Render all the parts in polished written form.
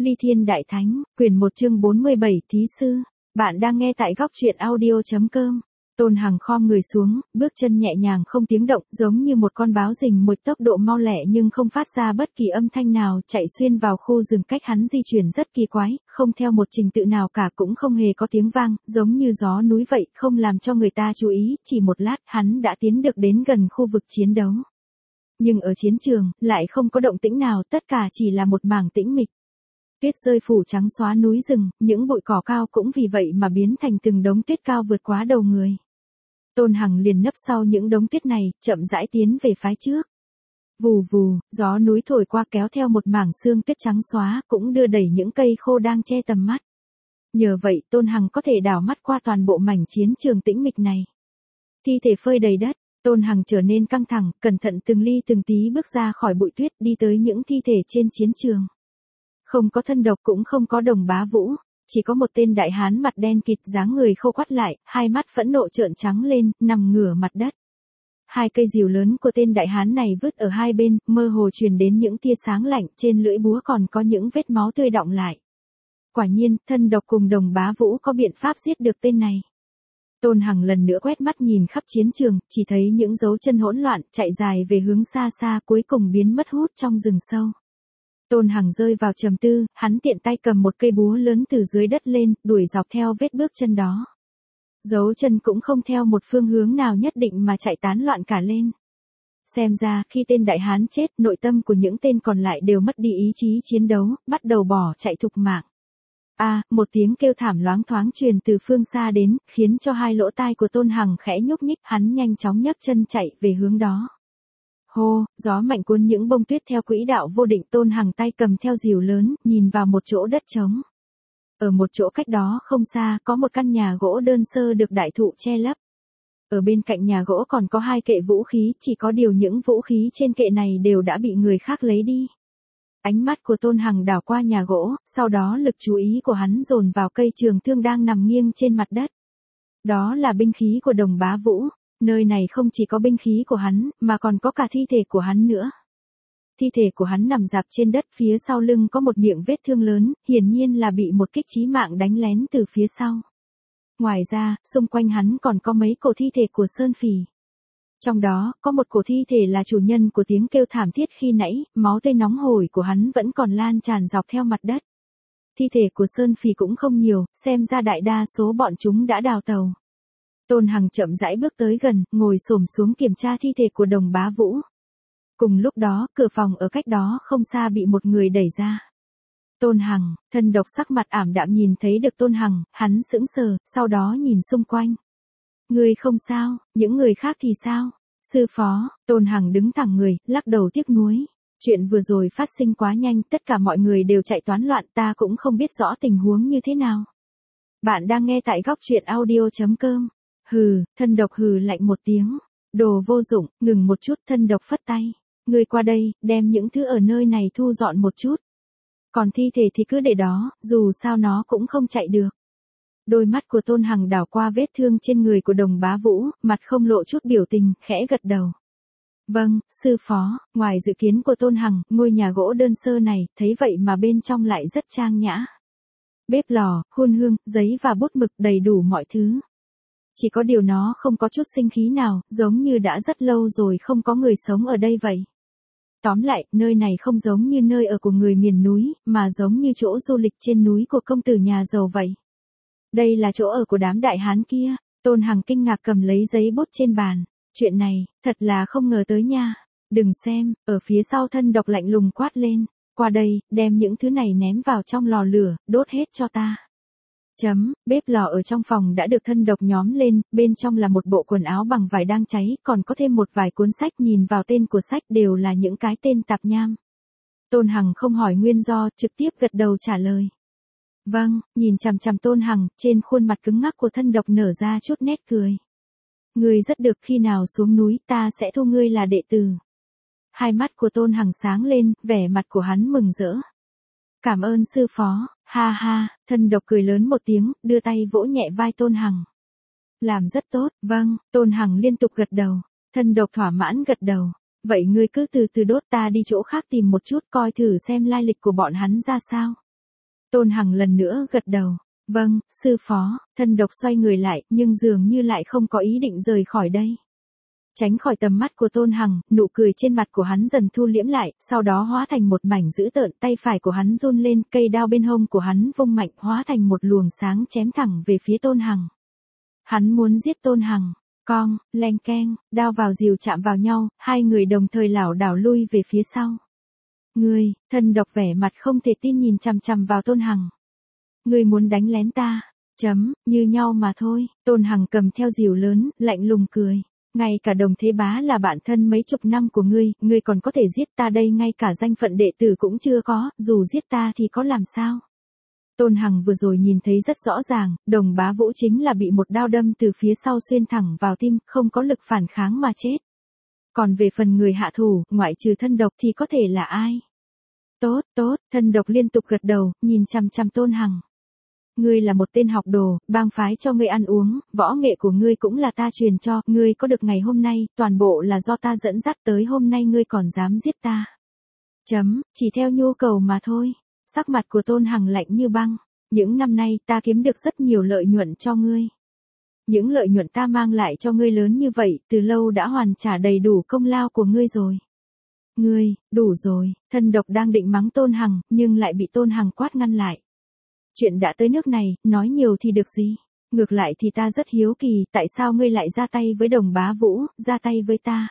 Ly Thiên Đại Thánh, quyển 1 chương 47 thí sư. Bạn đang nghe tại góc truyện audio.com. Tôn Hằng khom người xuống, bước chân nhẹ nhàng không tiếng động, giống như một con báo rình một tốc độ mau lẹ nhưng không phát ra bất kỳ âm thanh nào, chạy xuyên vào khu rừng cách hắn di chuyển rất kỳ quái, không theo một trình tự nào cả, cũng không hề có tiếng vang, giống như gió núi vậy, không làm cho người ta chú ý, chỉ một lát hắn đã tiến được đến gần khu vực chiến đấu. Nhưng ở chiến trường, lại không có động tĩnh nào, tất cả chỉ là một mảng tĩnh mịch. Tuyết rơi phủ trắng xóa núi rừng, những bụi cỏ cao cũng vì vậy mà biến thành từng đống tuyết cao vượt quá đầu người. Tôn Hằng liền nấp sau những đống tuyết này, chậm rãi tiến về phía trước. Vù vù, gió núi thổi qua kéo theo một mảng sương tuyết trắng xóa, cũng đưa đẩy những cây khô đang che tầm mắt. Nhờ vậy, Tôn Hằng có thể đảo mắt qua toàn bộ mảnh chiến trường tĩnh mịch này. Thi thể phơi đầy đất, Tôn Hằng trở nên căng thẳng, cẩn thận từng ly từng tí bước ra khỏi bụi tuyết, đi tới những thi thể trên chiến trường. Không có Thân Độc, cũng không có Đồng Bá Vũ, chỉ có một tên đại hán mặt đen kịt, dáng người khô quắt lại, hai mắt phẫn nộ trợn trắng lên, nằm ngửa mặt đất. Hai cây rìu lớn của tên đại hán này vứt ở hai bên, mơ hồ truyền đến những tia sáng lạnh, trên lưỡi búa còn có những vết máu tươi đọng lại. Quả nhiên, Thân Độc cùng Đồng Bá Vũ có biện pháp giết được tên này. Tôn Hằng lần nữa quét mắt nhìn khắp chiến trường, chỉ thấy những dấu chân hỗn loạn, chạy dài về hướng xa xa, cuối cùng biến mất hút trong rừng sâu. Tôn Hằng rơi vào trầm tư, hắn tiện tay cầm một cây búa lớn từ dưới đất lên, đuổi dọc theo vết bước chân đó. Dấu chân cũng không theo một phương hướng nào nhất định mà chạy tán loạn cả lên. Xem ra, khi tên đại hán chết, nội tâm của những tên còn lại đều mất đi ý chí chiến đấu, bắt đầu bỏ chạy thục mạng. Một tiếng kêu thảm loáng thoáng truyền từ phương xa đến, khiến cho hai lỗ tai của Tôn Hằng khẽ nhúc nhích, hắn nhanh chóng nhấc chân chạy về hướng đó. Hô, gió mạnh cuốn những bông tuyết theo quỹ đạo vô định. Tôn Hằng tay cầm theo rìu lớn, nhìn vào một chỗ đất trống. Ở một chỗ cách đó không xa, có một căn nhà gỗ đơn sơ được đại thụ che lấp. Ở bên cạnh nhà gỗ còn có hai kệ vũ khí, chỉ có điều những vũ khí trên kệ này đều đã bị người khác lấy đi. Ánh mắt của Tôn Hằng đảo qua nhà gỗ, sau đó lực chú ý của hắn dồn vào cây trường thương đang nằm nghiêng trên mặt đất. Đó là binh khí của Đồng Bá Vũ. Nơi này không chỉ có binh khí của hắn, mà còn có cả thi thể của hắn nữa. Thi thể của hắn nằm rạp trên đất, phía sau lưng có một miệng vết thương lớn, hiển nhiên là bị một kích chí mạng đánh lén từ phía sau. Ngoài ra, xung quanh hắn còn có mấy cổ thi thể của Sơn Phỉ. Trong đó, có một cổ thi thể là chủ nhân của tiếng kêu thảm thiết khi nãy, máu tươi nóng hổi của hắn vẫn còn lan tràn dọc theo mặt đất. Thi thể của Sơn Phỉ cũng không nhiều, xem ra đại đa số bọn chúng đã đào tàu. Tôn Hằng chậm rãi bước tới gần, ngồi xổm xuống kiểm tra thi thể của Đồng Bá Vũ. Cùng lúc đó, cửa phòng ở cách đó không xa bị một người đẩy ra. Tôn Hằng, Thân Độc sắc mặt ảm đạm nhìn thấy được Tôn Hằng, hắn sững sờ, sau đó nhìn xung quanh. Người không sao, những người khác thì sao? Sư phó, Tôn Hằng đứng thẳng người, lắc đầu tiếc nuối. Chuyện vừa rồi phát sinh quá nhanh, tất cả mọi người đều chạy toán loạn, ta cũng không biết rõ tình huống như thế nào. Bạn đang nghe tại góc truyện audio.com. Hừ, Thân Độc hừ lạnh một tiếng. Đồ vô dụng, ngừng một chút. Thân Độc phất tay. Ngươi qua đây, đem những thứ ở nơi này thu dọn một chút. Còn thi thể thì cứ để đó, dù sao nó cũng không chạy được. Đôi mắt của Tôn Hằng đảo qua vết thương trên người của Đồng Bá Vũ, mặt không lộ chút biểu tình, khẽ gật đầu. Vâng, sư phó. Ngoài dự kiến của Tôn Hằng, ngôi nhà gỗ đơn sơ này, thấy vậy mà bên trong lại rất trang nhã. Bếp lò, hun hương, giấy và bút mực, đầy đủ mọi thứ. Chỉ có điều nó không có chút sinh khí nào, giống như đã rất lâu rồi không có người sống ở đây vậy. Tóm lại, nơi này không giống như nơi ở của người miền núi, mà giống như chỗ du lịch trên núi của công tử nhà giàu vậy. Đây là chỗ ở của đám đại hán kia. Tôn Hằng kinh ngạc cầm lấy giấy bút trên bàn. Chuyện này, thật là không ngờ tới nha. Đừng xem, ở phía sau Thân Độc lạnh lùng quát lên. Qua đây, đem những thứ này ném vào trong lò lửa, đốt hết cho ta. Bếp lò ở trong phòng đã được Thân Độc nhóm lên, bên trong là một bộ quần áo bằng vải đang cháy, còn có thêm một vài cuốn sách, nhìn vào tên của sách đều là những cái tên tạp nham. Tôn Hằng không hỏi nguyên do, trực tiếp gật đầu trả lời. Vâng, nhìn chằm chằm Tôn Hằng, trên khuôn mặt cứng ngắc của Thân Độc nở ra chút nét cười. Ngươi rất được, khi nào xuống núi ta sẽ thu ngươi là đệ tử. Hai mắt của Tôn Hằng sáng lên, vẻ mặt của hắn mừng rỡ. Cảm ơn sư phó, ha ha. Thân Độc cười lớn một tiếng, đưa tay vỗ nhẹ vai Tôn Hằng. Làm rất tốt. Vâng. Tôn Hằng liên tục gật đầu. Thân Độc thỏa mãn gật đầu. Vậy ngươi cứ từ từ đốt, ta đi chỗ khác tìm một chút, coi thử xem lai lịch của bọn hắn ra sao. Tôn Hằng lần nữa gật đầu. Vâng, sư phó. Thân độc xoay người lại, nhưng dường như lại không có ý định rời khỏi đây. Tránh khỏi tầm mắt của Tôn Hằng, nụ cười trên mặt của hắn dần thu liễm lại, sau đó hóa thành một mảnh dữ tợn, tay phải của hắn run lên, cây đao bên hông của hắn vung mạnh, hóa thành một luồng sáng chém thẳng về phía Tôn Hằng. Hắn muốn giết Tôn Hằng. Cong, leng keng, đao vào rìu chạm vào nhau, hai người đồng thời lảo đảo lui về phía sau. Ngươi, thân độc vẻ mặt không thể tin nhìn chằm chằm vào Tôn Hằng. Ngươi muốn đánh lén ta? Như nhau mà thôi. Tôn Hằng cầm theo rìu lớn, lạnh lùng cười. Ngay cả Đồng Thế Bá là bạn thân mấy chục năm của ngươi còn có thể giết ta đây, ngay cả danh phận đệ tử cũng chưa có, dù giết ta thì có làm sao? Tôn Hằng vừa rồi nhìn thấy rất rõ ràng, Đồng Bá Vũ chính là bị một đao đâm từ phía sau xuyên thẳng vào tim, không có lực phản kháng mà chết. Còn về phần người hạ thủ, ngoại trừ thân độc thì có thể là ai? Tốt, thân độc liên tục gật đầu, nhìn chằm chằm Tôn Hằng. Ngươi là một tên học đồ, bang phái cho ngươi ăn uống, võ nghệ của ngươi cũng là ta truyền cho, ngươi có được ngày hôm nay, toàn bộ là do ta dẫn dắt tới, hôm nay ngươi còn dám giết ta. Chỉ theo nhu cầu mà thôi. Sắc mặt của Tôn Hằng lạnh như băng. Những năm nay ta kiếm được rất nhiều lợi nhuận cho ngươi. Những lợi nhuận ta mang lại cho ngươi lớn như vậy, từ lâu đã hoàn trả đầy đủ công lao của ngươi rồi. Ngươi, đủ rồi. Thân độc đang định mắng Tôn Hằng, nhưng lại bị Tôn Hằng quát ngăn lại. Chuyện đã tới nước này, nói nhiều thì được gì? Ngược lại thì ta rất hiếu kỳ, tại sao ngươi lại ra tay với Đồng Bá Vũ, ra tay với ta?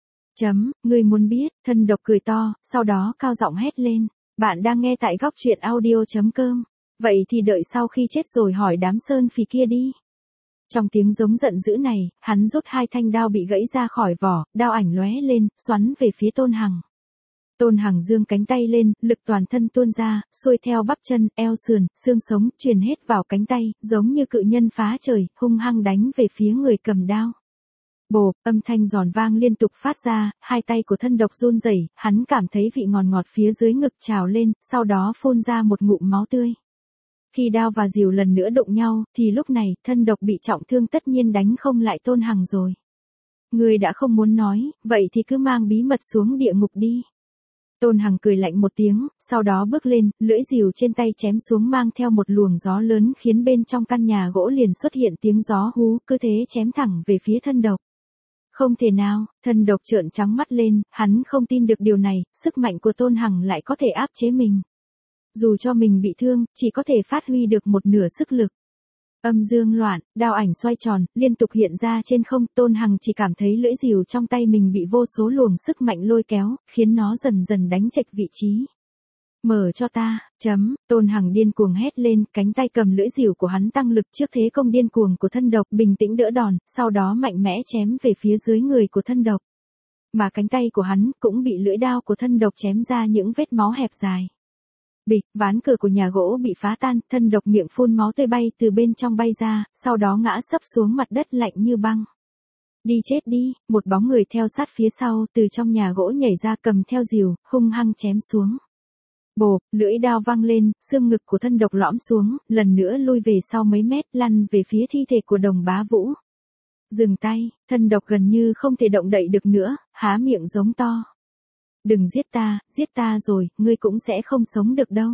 Ngươi muốn biết? Thân độc cười to, sau đó cao giọng hét lên. Bạn đang nghe tại góc truyện audio.com. Vậy thì đợi sau khi chết rồi hỏi đám sơn phì kia đi. Trong tiếng giống giận dữ này, hắn rút hai thanh đao bị gãy ra khỏi vỏ, đao ảnh lóe lên, xoắn về phía Tôn Hằng. Tôn Hằng giương cánh tay lên, lực toàn thân tuôn ra, xuôi theo bắp chân, eo sườn, xương sống, truyền hết vào cánh tay, giống như cự nhân phá trời, hung hăng đánh về phía người cầm đao. Bộp, âm thanh giòn vang liên tục phát ra, hai tay của thân độc run rẩy, hắn cảm thấy vị ngọt ngọt phía dưới ngực trào lên, sau đó phun ra một ngụm máu tươi. Khi đao và rìu lần nữa đụng nhau, thì lúc này, thân độc bị trọng thương tất nhiên đánh không lại Tôn Hằng rồi. Ngươi đã không muốn nói, vậy thì cứ mang bí mật xuống địa ngục đi. Tôn Hằng cười lạnh một tiếng, sau đó bước lên, lưỡi rìu trên tay chém xuống mang theo một luồng gió lớn khiến bên trong căn nhà gỗ liền xuất hiện tiếng gió hú, cứ thế chém thẳng về phía thân độc. Không thể nào, thân độc trợn trắng mắt lên, hắn không tin được điều này, sức mạnh của Tôn Hằng lại có thể áp chế mình. Dù cho mình bị thương, chỉ có thể phát huy được một nửa sức lực. Âm dương loạn, đao ảnh xoay tròn, liên tục hiện ra trên không, Tôn Hằng chỉ cảm thấy lưỡi rìu trong tay mình bị vô số luồng sức mạnh lôi kéo, khiến nó dần dần đánh chệch vị trí. Mở cho ta, Tôn Hằng điên cuồng hét lên, cánh tay cầm lưỡi rìu của hắn tăng lực trước thế công điên cuồng của thân độc, bình tĩnh đỡ đòn, sau đó mạnh mẽ chém về phía dưới người của thân độc. Mà cánh tay của hắn cũng bị lưỡi đao của thân độc chém ra những vết máu hẹp dài. Bịch, ván cửa của nhà gỗ bị phá tan, thân độc miệng phun máu tươi bay từ bên trong bay ra, sau đó ngã sấp xuống mặt đất lạnh như băng. Đi chết đi, một bóng người theo sát phía sau, từ trong nhà gỗ nhảy ra cầm theo rìu, hung hăng chém xuống. Bộp, lưỡi đao văng lên, xương ngực của thân độc lõm xuống, lần nữa lui về sau mấy mét, lăn về phía thi thể của Đồng Bá Vũ. Dừng tay, thân độc gần như không thể động đậy được nữa, há miệng giống to. Đừng giết ta rồi, ngươi cũng sẽ không sống được đâu.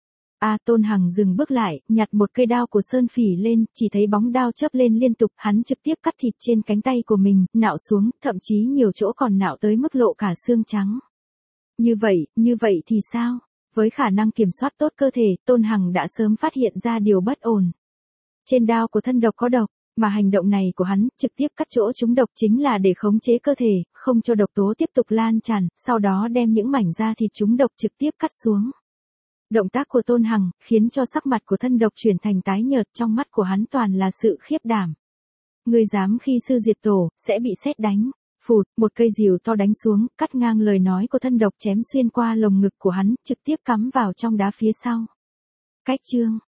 Tôn Hằng dừng bước lại, nhặt một cây đao của Sơn Phỉ lên, chỉ thấy bóng đao chớp lên liên tục, hắn trực tiếp cắt thịt trên cánh tay của mình, nạo xuống, thậm chí nhiều chỗ còn nạo tới mức lộ cả xương trắng. Như vậy thì sao? Với khả năng kiểm soát tốt cơ thể, Tôn Hằng đã sớm phát hiện ra điều bất ổn. Trên đao của thân độc có độc, mà hành động này của hắn, trực tiếp cắt chỗ trúng độc chính là để khống chế cơ thể, không cho độc tố tiếp tục lan tràn, sau đó đem những mảnh da thịt trúng độc trực tiếp cắt xuống. Động tác của Tôn Hằng, khiến cho sắc mặt của thân độc chuyển thành tái nhợt, trong mắt của hắn toàn là sự khiếp đảm. Ngươi dám khi sư diệt tổ, sẽ bị sét đánh. Phụt, một cây rìu to đánh xuống, cắt ngang lời nói của thân độc chém xuyên qua lồng ngực của hắn, trực tiếp cắm vào trong đá phía sau. Cách chương